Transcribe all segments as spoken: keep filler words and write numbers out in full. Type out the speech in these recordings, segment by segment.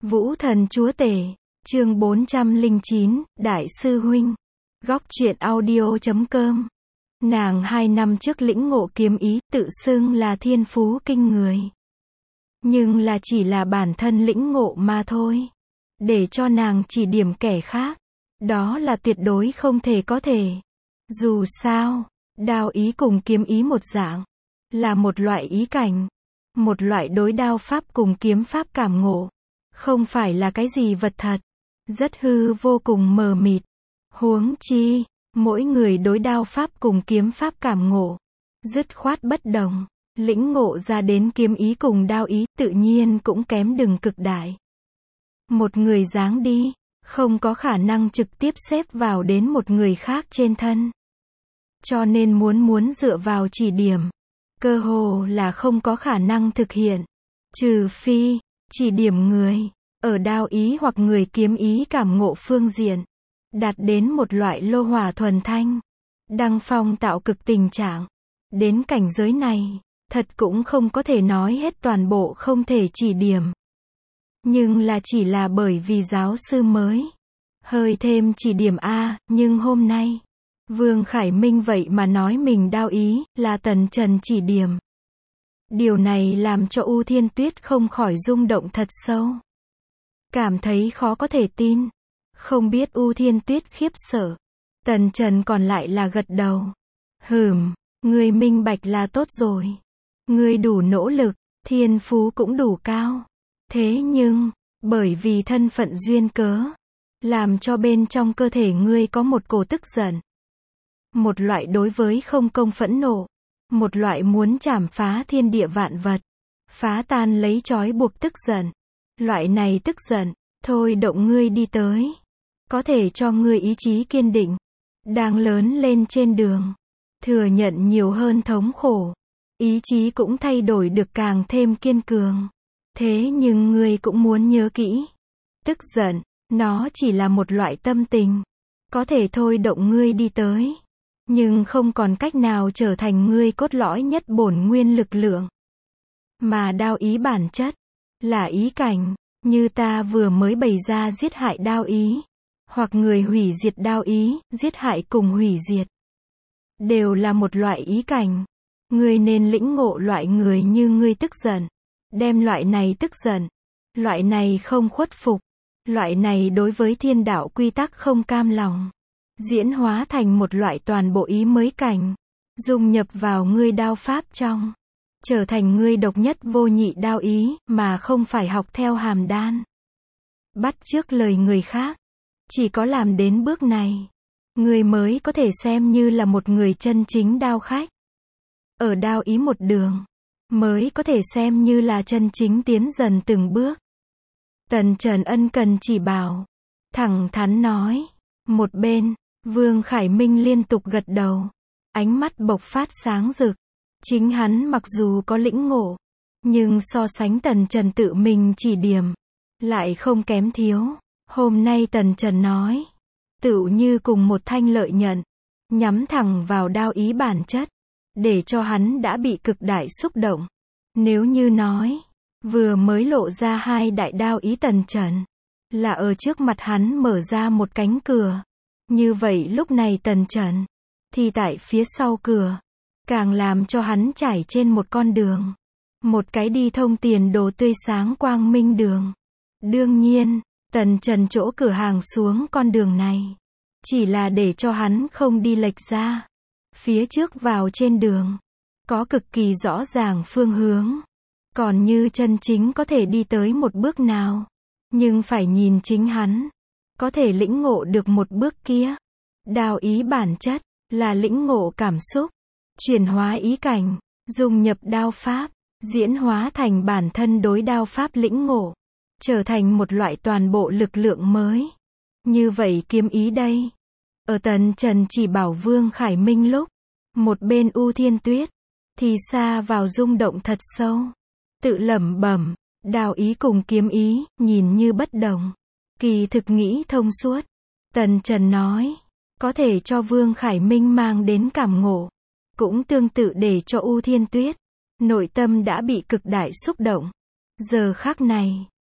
Vũ Thần Chúa Tể, chương bốn trăm lẻ chín, Đại sư Huynh. Góc truyện audio chấm com. Nàng hai năm trước lĩnh ngộ kiếm ý, tự xưng là thiên phú kinh người. Nhưng là chỉ là bản thân lĩnh ngộ mà thôi. Để cho nàng chỉ điểm kẻ khác, đó là tuyệt đối không thể có thể. Dù sao, đao ý cùng kiếm ý một dạng, là một loại ý cảnh, một loại đối đao pháp cùng kiếm pháp cảm ngộ, không phải là cái gì vật thật, rất hư vô cùng mờ mịt. Huống chi, mỗi người đối đao pháp cùng kiếm pháp cảm ngộ, dứt khoát bất đồng, lĩnh ngộ ra đến kiếm ý cùng đao ý tự nhiên cũng kém đừng cực đại. Một người dáng đi, không có khả năng trực tiếp xếp vào đến một người khác trên thân. Cho nên muốn muốn dựa vào chỉ điểm, cơ hồ là không có khả năng thực hiện. Trừ phi, chỉ điểm người, ở đao ý hoặc người kiếm ý cảm ngộ phương diện, đạt đến một loại lô hỏa thuần thanh, đăng phong tạo cực tình trạng. Đến cảnh giới này, thật cũng không có thể nói hết toàn bộ không thể chỉ điểm. Nhưng là chỉ là bởi vì giáo sư mới, hơi thêm chỉ điểm a, nhưng hôm nay, Vương Khải Minh vậy mà nói mình đao ý, là Tần Trần chỉ điểm. Điều này làm cho U Thiên Tuyết không khỏi rung động thật sâu. Cảm thấy khó có thể tin. Không biết U Thiên Tuyết khiếp sợ. Tần Trần còn lại là gật đầu. Hừm, ngươi minh bạch là tốt rồi. Ngươi đủ nỗ lực, thiên phú cũng đủ cao. Thế nhưng, bởi vì thân phận duyên cớ, làm cho bên trong cơ thể ngươi có một cổ tức giận. Một loại đối với không công phẫn nộ. Một loại muốn chảm phá thiên địa vạn vật. Phá tan lấy trói buộc tức giận. Loại này tức giận, thôi động ngươi đi tới. Có thể cho ngươi ý chí kiên định. Đang lớn lên trên đường. Thừa nhận nhiều hơn thống khổ. Ý chí cũng thay đổi được càng thêm kiên cường. Thế nhưng ngươi cũng muốn nhớ kỹ. Tức giận, nó chỉ là một loại tâm tình. Có thể thôi động ngươi đi tới. Nhưng không còn cách nào trở thành ngươi cốt lõi nhất bổn nguyên lực lượng. Mà đao ý bản chất, là ý cảnh, như ta vừa mới bày ra giết hại đao ý. Hoặc người hủy diệt đao ý, giết hại cùng hủy diệt. Đều là một loại ý cảnh. Ngươi nên lĩnh ngộ loại người như ngươi tức giận. Đem loại này tức giận. Loại này không khuất phục. Loại này đối với thiên đạo quy tắc không cam lòng. Diễn hóa thành một loại toàn bộ ý mới cảnh. Dung nhập vào ngươi đao pháp trong. Trở thành ngươi độc nhất vô nhị đao ý, mà không phải học theo hàm đan. Bắt chước lời người khác. Chỉ có làm đến bước này, ngươi mới có thể xem như là một người chân chính đao khách. Ở đao ý một đường, mới có thể xem như là chân chính tiến dần từng bước. Tần Trần ân cần chỉ bảo, thẳng thắn nói. Một bên, Vương Khải Minh liên tục gật đầu, ánh mắt bộc phát sáng rực. Chính hắn mặc dù có lĩnh ngộ, nhưng so sánh Tần Trần tự mình chỉ điểm, lại không kém thiếu. Hôm nay Tần Trần nói, tựu như cùng một thanh lợi nhận, nhắm thẳng vào đao ý bản chất, để cho hắn đã bị cực đại xúc động. Nếu như nói, vừa mới lộ ra hai đại đao ý Tần Trần, là ở trước mặt hắn mở ra một cánh cửa. Như vậy lúc này Tần Trần, thì tại phía sau cửa, càng làm cho hắn trải trên một con đường. Một cái đi thông tiền đồ tươi sáng quang minh đường. Đương nhiên, Tần Trần chỗ cửa hàng xuống con đường này, chỉ là để cho hắn không đi lệch ra. Phía trước vào trên đường, có cực kỳ rõ ràng phương hướng. Còn như chân chính có thể đi tới một bước nào, nhưng phải nhìn chính hắn, có thể lĩnh ngộ được một bước kia. Đao ý bản chất, là lĩnh ngộ cảm xúc, chuyển hóa ý cảnh, dung nhập đao pháp, diễn hóa thành bản thân đối đao pháp lĩnh ngộ. Trở thành một loại toàn bộ lực lượng mới. Như vậy kiếm ý đây. Ở Tần Trần chỉ bảo Vương Khải Minh lúc, một bên U Thiên Tuyết, thì xa vào rung động thật sâu. Tự lẩm bẩm, đao ý cùng kiếm ý, nhìn như bất đồng. Kỳ thực nghĩ thông suốt. Tần Trần nói, có thể cho Vương Khải Minh mang đến cảm ngộ. Cũng tương tự để cho U Thiên Tuyết, nội tâm đã bị cực đại xúc động. Giờ khắc này,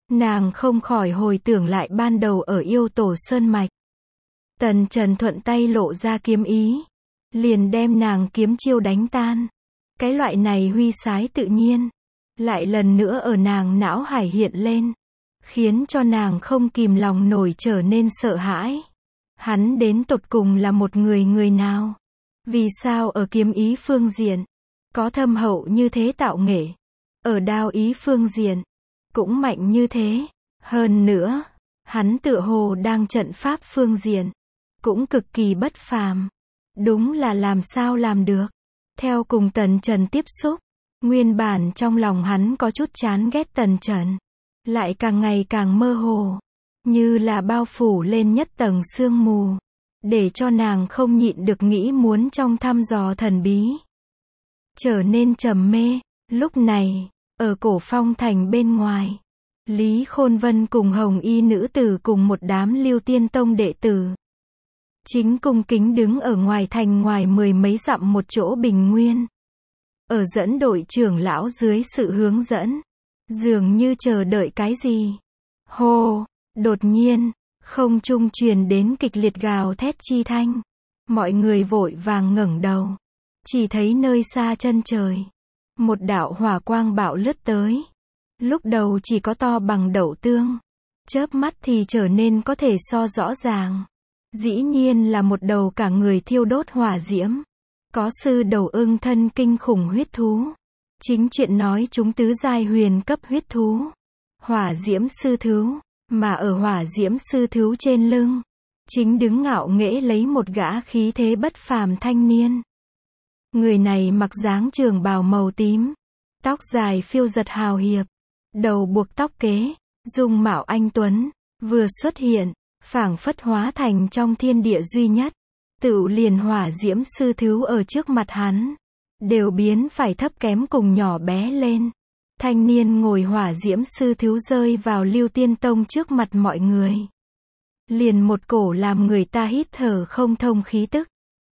Nàng không khỏi hồi tưởng lại ban đầu ở Yêu Tổ Sơn Mạch. Tần Trần thuận tay lộ ra kiếm ý, liền đem nàng kiếm chiêu đánh tan. Cái loại này huy sái tự nhiên, lại lần nữa ở nàng não hải hiện lên, khiến cho nàng không kìm lòng nổi trở nên sợ hãi. Hắn đến tột cùng là một người người nào? Vì sao ở kiếm ý phương diện, có thâm hậu như thế tạo nghệ? Ở đao ý phương diện, cũng mạnh như thế. Hơn nữa, hắn tựa hồ đang trận pháp phương diện, cũng cực kỳ bất phàm. Đúng là làm sao làm được. Theo cùng Tần Trần tiếp xúc, nguyên bản trong lòng hắn có chút chán ghét Tần Trần, lại càng ngày càng mơ hồ, như là bao phủ lên nhất tầng sương mù, để cho nàng không nhịn được nghĩ muốn trong thăm dò thần bí. Trở nên trầm mê. Lúc này, ở Cổ Phong Thành bên ngoài, Lý Khôn Vân cùng Hồng Y nữ tử cùng một đám Lưu Tiên Tông đệ tử, chính cung kính đứng ở ngoài thành ngoài mười mấy dặm một chỗ bình nguyên. Ở dẫn đội trưởng lão dưới sự hướng dẫn, dường như chờ đợi cái gì. Hô, đột nhiên, không trung truyền đến kịch liệt gào thét chi thanh. Mọi người vội vàng ngẩng đầu, chỉ thấy nơi xa chân trời, một đạo hỏa quang bạo lướt tới. Lúc đầu chỉ có to bằng đậu tương, chớp mắt thì trở nên có thể so rõ ràng. Dĩ nhiên là một đầu cả người thiêu đốt hỏa diễm, có sư đầu ưng thân kinh khủng huyết thú. Chính chuyện nói chúng tứ giai huyền cấp huyết thú, hỏa diễm sư thú, mà ở hỏa diễm sư thú trên lưng, chính đứng ngạo nghễ lấy một gã khí thế bất phàm thanh niên. Người này mặc dáng trường bào màu tím, tóc dài phiêu giật hào hiệp, đầu buộc tóc kế, dung mạo anh tuấn, vừa xuất hiện, phảng phất hóa thành trong thiên địa duy nhất. Tựu liền hỏa diễm sư thú ở trước mặt hắn, đều biến phải thấp kém cùng nhỏ bé lên. Thanh niên ngồi hỏa diễm sư thú rơi vào Lưu Tiên Tông trước mặt mọi người, liền một cổ làm người ta hít thở không thông khí tức.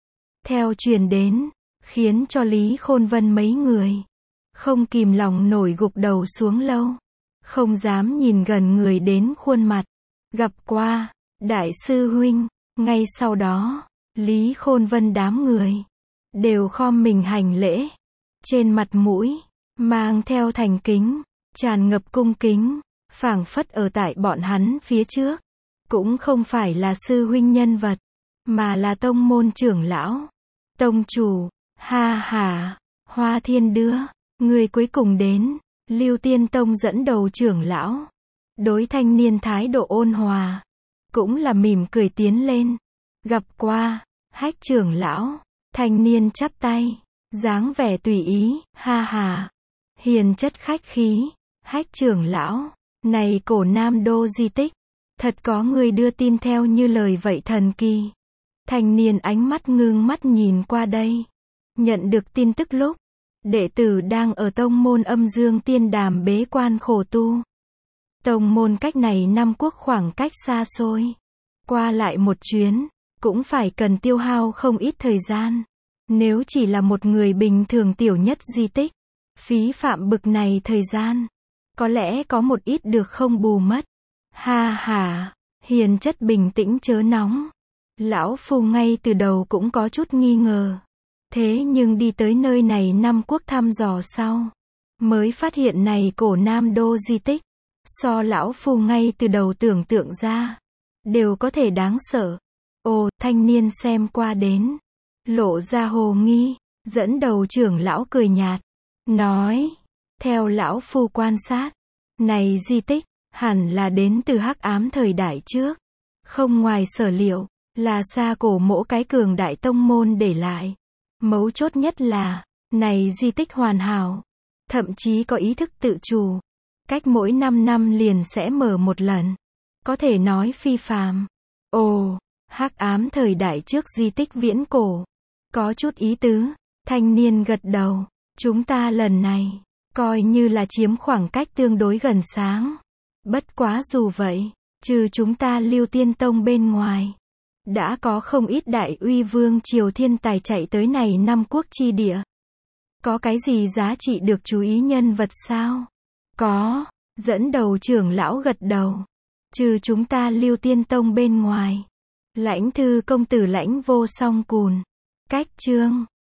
Theo truyền đến, khiến cho Lý Khôn Vân mấy người không kìm lòng nổi gục đầu xuống lâu, không dám nhìn gần người đến khuôn mặt. Gặp qua, đại sư huynh. Ngay sau đó, Lý Khôn Vân đám người đều khom mình hành lễ, trên mặt mũi mang theo thành kính, tràn ngập cung kính, phảng phất ở tại bọn hắn phía trước, cũng không phải là sư huynh nhân vật, mà là tông môn trưởng lão, tông chủ. Ha ha, Hoa Thiên Đưa, người cuối cùng đến. Lưu Tiên Tông dẫn đầu trưởng lão, đối thanh niên thái độ ôn hòa, cũng là mỉm cười tiến lên. Gặp qua, Hách trưởng lão. Thanh niên chắp tay, dáng vẻ tùy ý. Ha ha, hiền chất khách khí. Hách trưởng lão, này Cổ Nam Đô di tích, thật có người đưa tin theo như lời vậy thần kỳ. Thanh niên ánh mắt ngưng mắt nhìn qua đây, nhận được tin tức lúc, đệ tử đang ở tông môn Âm Dương Tiên Đàm bế quan khổ tu. Tông môn cách này năm quốc khoảng cách xa xôi, qua lại một chuyến, cũng phải cần tiêu hao không ít thời gian. Nếu chỉ là một người bình thường tiểu nhất di tích, phí phạm bực này thời gian, có lẽ có một ít được không bù mất. Ha ha, hiền chất bình tĩnh chớ nóng. Lão phu ngay từ đầu cũng có chút nghi ngờ. Thế nhưng đi tới nơi này năm quốc thăm dò sau, mới phát hiện này Cổ Nam Đô di tích, so lão phu ngay từ đầu tưởng tượng ra, đều có thể đáng sợ. Ồ, thanh niên xem qua đến, lộ ra hồ nghi, dẫn đầu trưởng lão cười nhạt, nói, theo lão phu quan sát, này di tích, hẳn là đến từ hắc ám thời đại trước, không ngoài sở liệu, là xa cổ mỗ cái cường đại tông môn để lại. Mấu chốt nhất là, này di tích hoàn hảo, thậm chí có ý thức tự chủ, cách mỗi năm năm liền sẽ mở một lần, có thể nói phi phàm. Ồ, hắc ám thời đại trước di tích viễn cổ, có chút ý tứ. Thanh niên gật đầu, chúng ta lần này, coi như là chiếm khoảng cách tương đối gần sáng. Bất quá dù vậy, trừ chúng ta Lưu Tiên Tông bên ngoài, đã có không ít đại uy vương triều thiên tài chạy tới này năm quốc chi địa. Có cái gì giá trị được chú ý nhân vật sao? Có, Dẫn đầu trưởng lão gật đầu. Trừ chúng ta Lưu Tiên Tông bên ngoài. Lãnh thư công tử Lãnh Vô Song Cùn. Cách chương